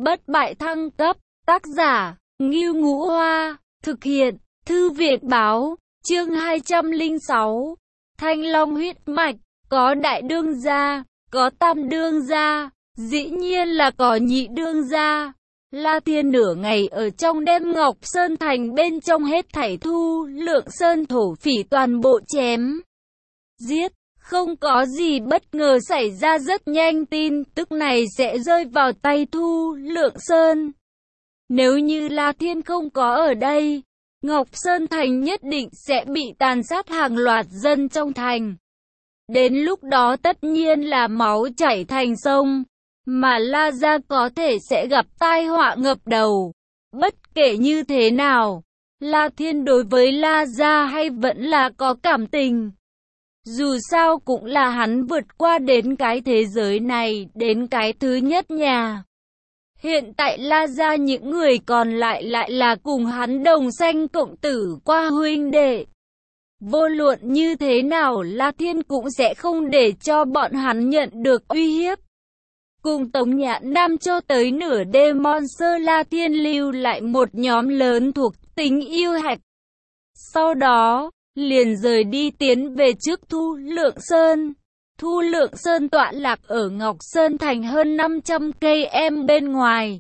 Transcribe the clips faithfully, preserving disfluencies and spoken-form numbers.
bất bại thăng cấp, tác giả, Ngưu Ngũ Hoa, thực hiện, Thư viện Báo, chương hai trăm lẻ sáu, Thanh Long huyết mạch, có đại đương gia, có tam đương gia, dĩ nhiên là có nhị đương gia. La Thiên nửa ngày ở trong đêm Ngọc Sơn Thành bên trong hết thảy Thu Lượng Sơn thổ phỉ toàn bộ chém giết, không có gì bất ngờ xảy ra, rất nhanh tin tức này sẽ rơi vào tay Thu Lượng Sơn. Nếu như La Thiên không có ở đây, Ngọc Sơn Thành nhất định sẽ bị tàn sát hàng loạt dân trong thành. Đến lúc đó tất nhiên là máu chảy thành sông, mà La gia có thể sẽ gặp tai họa ngập đầu. Bất kể như thế nào, La Thiên đối với La gia hay vẫn là có cảm tình. Dù sao cũng là hắn vượt qua đến cái thế giới này, đến cái thứ nhất nhà. Hiện tại La gia những người còn lại lại là cùng hắn đồng sanh cộng tử qua huynh đệ. Vô luận như thế nào La Thiên cũng sẽ không để cho bọn hắn nhận được uy hiếp. Cùng Tống Nhã Nam cho tới nửa đêm Monster, La Thiên lưu lại một nhóm lớn thuộc tính yêu hạch. Sau đó, liền rời đi tiến về trước Thu Lượng Sơn. Thu Lượng Sơn tọa lạc ở Ngọc Sơn Thành hơn năm trăm cây số bên ngoài.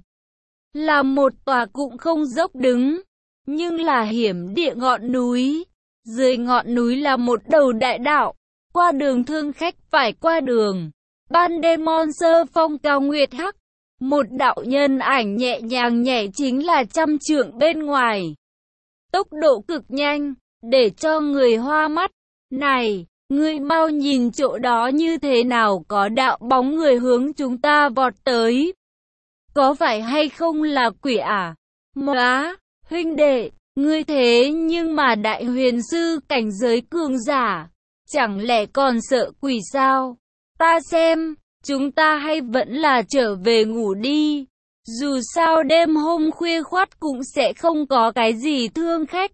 Là một tòa cũng không dốc đứng, nhưng là hiểm địa ngọn núi. Dưới ngọn núi là một đầu đại đạo, qua đường thương khách phải qua đường. Ban đêm Monster phong cao nguyệt hắc, một đạo nhân ảnh nhẹ nhàng nhảy chính là trăm trượng bên ngoài. Tốc độ cực nhanh, để cho người hoa mắt. Này, ngươi mau nhìn chỗ đó như thế nào, có đạo bóng người hướng chúng ta vọt tới. Có phải hay không là quỷ à? Móa, huynh đệ, ngươi thế nhưng mà đại huyền sư cảnh giới cường giả, chẳng lẽ còn sợ quỷ sao? Ta xem, chúng ta hay vẫn là trở về ngủ đi. Dù sao đêm hôm khuya khoắt cũng sẽ không có cái gì thương khách.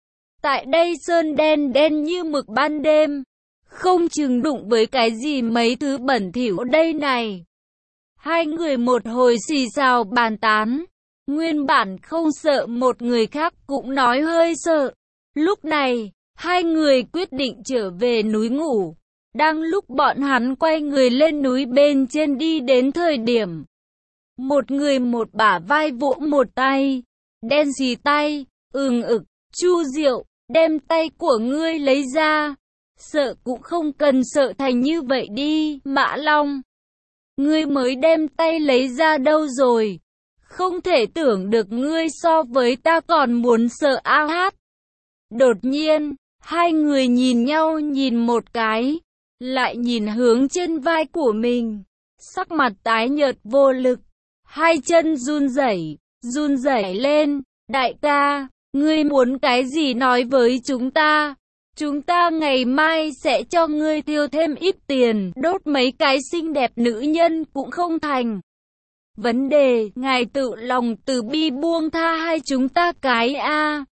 Tại đây sơn đen đen như mực ban đêm, không chừng đụng với cái gì mấy thứ bẩn thỉu đây này. Hai người một hồi xì xào bàn tán, nguyên bản không sợ một người khác cũng nói hơi sợ. Lúc này, hai người quyết định trở về núi ngủ. Đang lúc bọn hắn quay người lên núi bên trên đi đến thời điểm, một người một bả vai vỗ một tay, đen xì tay, ừng ực, Chu Diệu, đem tay của ngươi lấy ra. Sợ cũng không cần sợ thành như vậy đi, Mã Long. Ngươi mới đem tay lấy ra đâu rồi? Không thể tưởng được ngươi so với ta còn muốn sợ a hát. Đột nhiên, hai người nhìn nhau nhìn một cái, lại nhìn hướng trên vai của mình, sắc mặt tái nhợt vô lực, hai chân run rẩy, run rẩy lên. Đại ca, ngươi muốn cái gì nói với chúng ta? Chúng ta ngày mai sẽ cho ngươi tiêu thêm ít tiền, đốt mấy cái xinh đẹp nữ nhân cũng không thành vấn đề. Ngài tự lòng từ bi buông tha hai chúng ta cái a.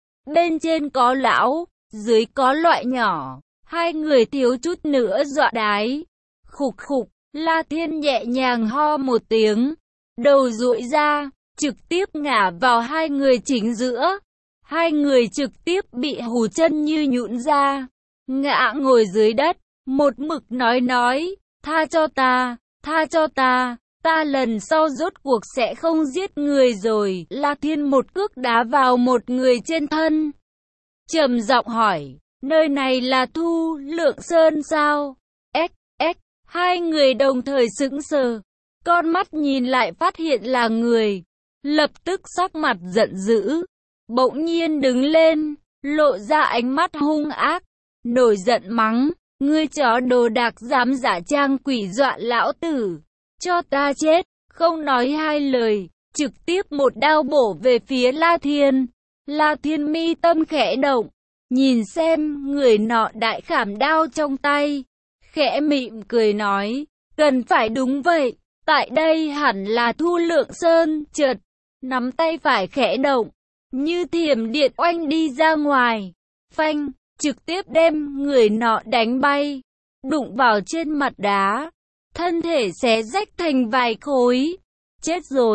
Bên trên có lão, dưới có loại nhỏ. Hai người thiếu chút nữa dọa đái. Khục khục, La Thiên nhẹ nhàng ho một tiếng, đầu duỗi ra, trực tiếp ngả vào hai người chính giữa. Hai người trực tiếp bị hù chân như nhũn ra, ngã ngồi dưới đất, một mực nói nói, tha cho ta, tha cho ta, ta lần sau rốt cuộc sẽ không giết người rồi. La Thiên một cước đá vào một người trên thân, trầm giọng hỏi, nơi này là Thu Lượng Sơn sao? Ếch, ếch, hai người đồng thời sững sờ, con mắt nhìn lại phát hiện là người, lập tức sắc mặt giận dữ, bỗng nhiên đứng lên, lộ ra ánh mắt hung ác, nổi giận mắng, ngươi chó đồ đạc dám giả trang quỷ dọa lão tử, cho ta chết. Không nói hai lời, trực tiếp một đao bổ về phía La Thiên. La Thiên mi tâm khẽ động, nhìn xem người nọ đại khảm đao trong tay, khẽ mỉm cười nói, cần phải đúng vậy, tại đây hẳn là Thu Lượng Sơn. Chợt nắm tay phải khẽ động, như thiểm điện oanh đi ra ngoài, phanh, trực tiếp đem người nọ đánh bay, đụng vào trên mặt đá, thân thể xé rách thành vài khối. Chết rồi,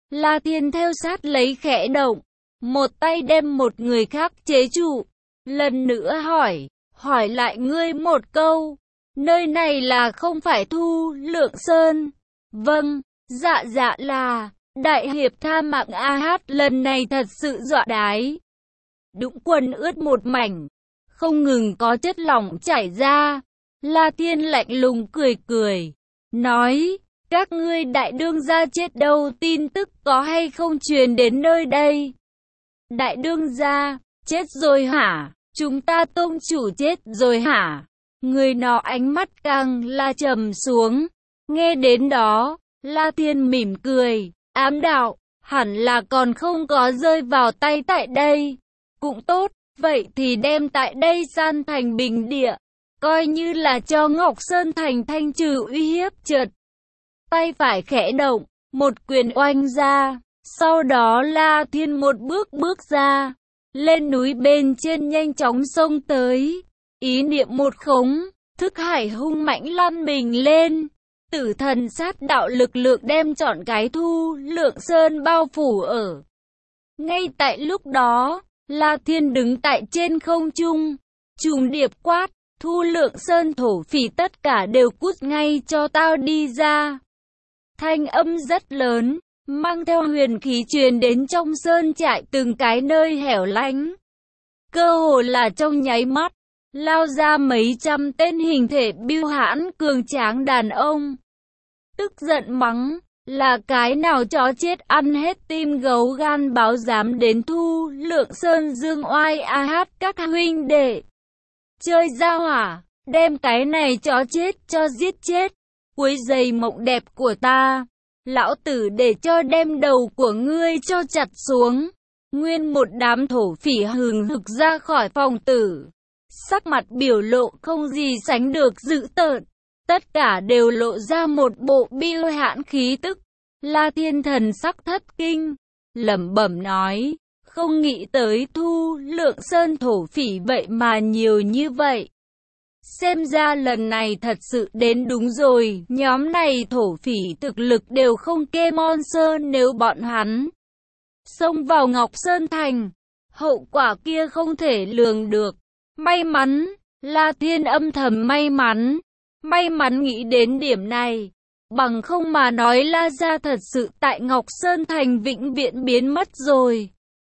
La Thiên theo sát lấy khẽ động, một tay đem một người khác chế trụ, lần nữa hỏi, hỏi lại ngươi một câu, nơi này là không phải Thu Lượng Sơn? Vâng, dạ dạ là, đại hiệp tha mạng a hát lần này thật sự dọa đái. Đũng quần ướt một mảnh, không ngừng có chất lỏng chảy ra. La Thiên lạnh lùng cười cười, nói, các ngươi đại đương gia chết đâu, tin tức có hay không truyền đến nơi đây? Đại đương gia, chết rồi hả? Chúng ta tông chủ chết rồi hả? Người nọ ánh mắt càng là trầm xuống. Nghe đến đó, La Thiên mỉm cười, ám đạo, hẳn là còn không có rơi vào tay tại đây. Cũng tốt, vậy thì đem tại đây san thành bình địa, coi như là cho Ngọc Sơn Thành thanh trừ uy hiếp. Chợt tay phải khẽ động, một quyền oanh ra, sau đó La Thiên một bước bước ra, lên núi bên trên nhanh chóng xông tới, ý niệm một khống, thức hải hung mãnh lăn mình lên, tử thần sát đạo lực lượng đem trọn cái Thu Lượng Sơn bao phủ ở. Ngay tại lúc đó, La Thiên đứng tại trên không trung, trùng điệp quát, Thu Lượng Sơn thổ phỉ tất cả đều cút ngay cho tao đi ra. Thanh âm rất lớn, mang theo huyền khí truyền đến trong sơn trại từng cái nơi hẻo lánh. Cơ hồ là trong nháy mắt, lao ra mấy trăm tên hình thể bưu hãn cường tráng đàn ông. Tức giận mắng, là cái nào chó chết ăn hết tim gấu gan báo dám đến Thu Lượng Sơn dương oai a hát các huynh đệ. Chơi ra hỏa, đem cái này chó chết cho giết chết, quấy rầy mộng đẹp của ta. Lão tử để cho đem đầu của ngươi cho chặt xuống. Nguyên một đám thổ phỉ hừng hực ra khỏi phòng tử. Sắc mặt biểu lộ không gì sánh được dữ tợn. Tất cả đều lộ ra một bộ bưu hãn khí tức. La Thiên thần sắc thất kinh, lẩm bẩm nói, không nghĩ tới Thu Lượng Sơn thổ phỉ vậy mà nhiều như vậy. Xem ra lần này thật sự đến đúng rồi, nhóm này thổ phỉ thực lực đều không kê Mon Sơn, nếu bọn hắn xông vào Ngọc Sơn Thành, hậu quả kia không thể lường được. May mắn, La Thiên âm thầm may mắn, may mắn nghĩ đến điểm này, bằng không mà nói La gia thật sự tại Ngọc Sơn Thành vĩnh viễn biến mất rồi.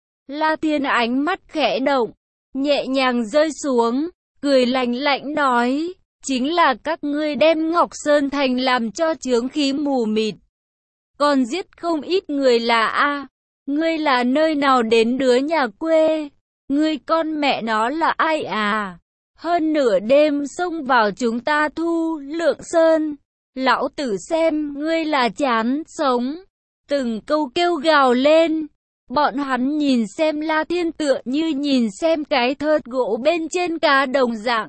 La Thiên ánh mắt khẽ động, nhẹ nhàng rơi xuống, cười lạnh lạnh nói, chính là các ngươi đem Ngọc Sơn Thành làm cho chướng khí mù mịt, còn giết không ít người là a. Ngươi là nơi nào đến đứa nhà quê? Ngươi con mẹ nó là ai à? Hơn nửa đêm xông vào chúng ta Thu Lượng Sơn, lão tử xem ngươi là chán sống. Từng câu kêu gào lên. Bọn hắn nhìn xem La Thiên tựa như nhìn xem cái thớt gỗ bên trên cá đồng dạng.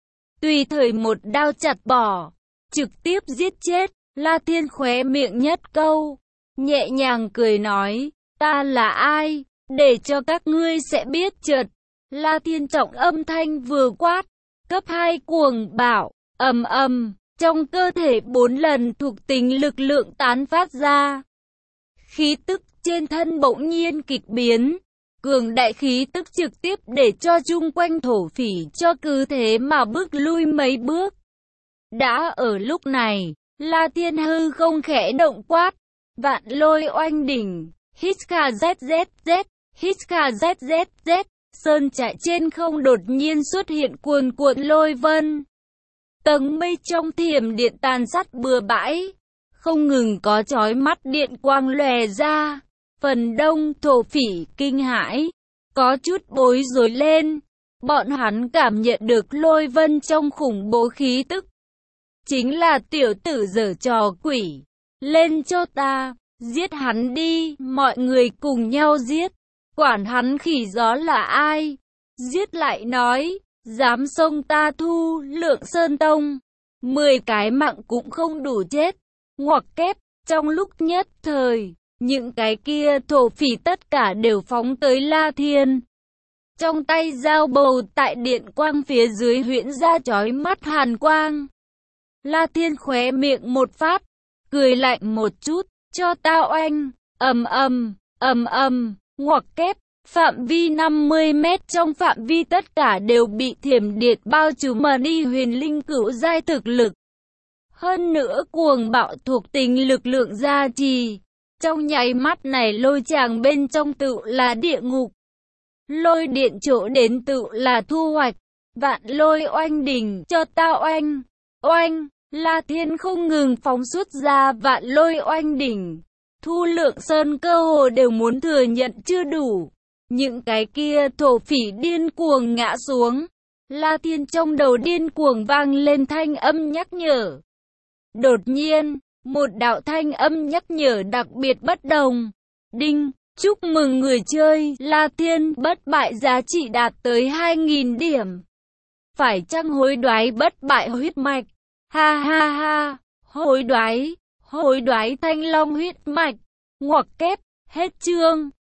Tùy thời một đao chặt bỏ, trực tiếp giết chết. La Thiên khóe miệng nhất câu, nhẹ nhàng cười nói, ta là ai, để cho các ngươi sẽ biết. Chợt, La Thiên trọng âm thanh vừa quát, cấp hai cuồng bạo, ầm ầm, trong cơ thể bốn lần thuộc tính lực lượng tán phát ra. Khí tức trên thân bỗng nhiên kịch biến, cường đại khí tức trực tiếp để cho chung quanh thổ phỉ cho cứ thế mà bước lui mấy bước. Đã ở lúc này, La Thiên hư không khẽ động quát, vạn lôi oanh đỉnh, hít kha z z z, hít kha z z z, sơn trại trên không đột nhiên xuất hiện cuồn cuộn lôi vân. Tầng mây trong thiểm điện tàn sát bừa bãi, không ngừng có chói mắt điện quang lòe ra. Phần đông thổ phỉ kinh hãi, có chút bối rối lên. Bọn hắn cảm nhận được lôi vân trong khủng bố khí tức. Chính là tiểu tử giở trò quỷ. Lên cho ta, giết hắn đi, mọi người cùng nhau giết. Quản hắn khỉ gió là ai? Giết lại nói, dám xông ta Thu Lượng Sơn Tông. Mười cái mạng cũng không đủ chết. Ngoặc kép, trong lúc nhất thời, những cái kia thổ phỉ tất cả đều phóng tới La Thiên. Trong tay dao bầu tại điện quang phía dưới huyễn ra chói mắt hàn quang. La Thiên khóe miệng một phát, cười lạnh một chút, cho tao oanh. ầm ầm, ầm ầm, ngoặc kép, phạm vi năm mươi mét, trong phạm vi tất cả đều bị thiểm điện bao trùm mà đi huyền linh cửu giai thực lực. Hơn nữa cuồng bạo thuộc tính lực lượng gia trì, trong nháy mắt này lôi tràng bên trong tự là địa ngục. Lôi điện chỗ đến tự là thu hoạch, vạn lôi oanh đỉnh cho tao oanh, oanh, La Thiên không ngừng phóng xuất ra vạn lôi oanh đỉnh. Thu Lượng Sơn cơ hồ đều muốn thừa nhận chưa đủ. Những cái kia thổ phỉ điên cuồng ngã xuống. La Thiên trong đầu điên cuồng vang lên thanh âm nhắc nhở. Đột nhiên, một đạo thanh âm nhắc nhở đặc biệt bất đồng. Đinh, chúc mừng người chơi, La Thiên bất bại giá trị đạt tới hai nghìn điểm. Phải chăng hối đoái bất bại huyết mạch? Ha ha ha, hối đoái, hối đoái thanh long huyết mạch, ngoặc kép, hết chương.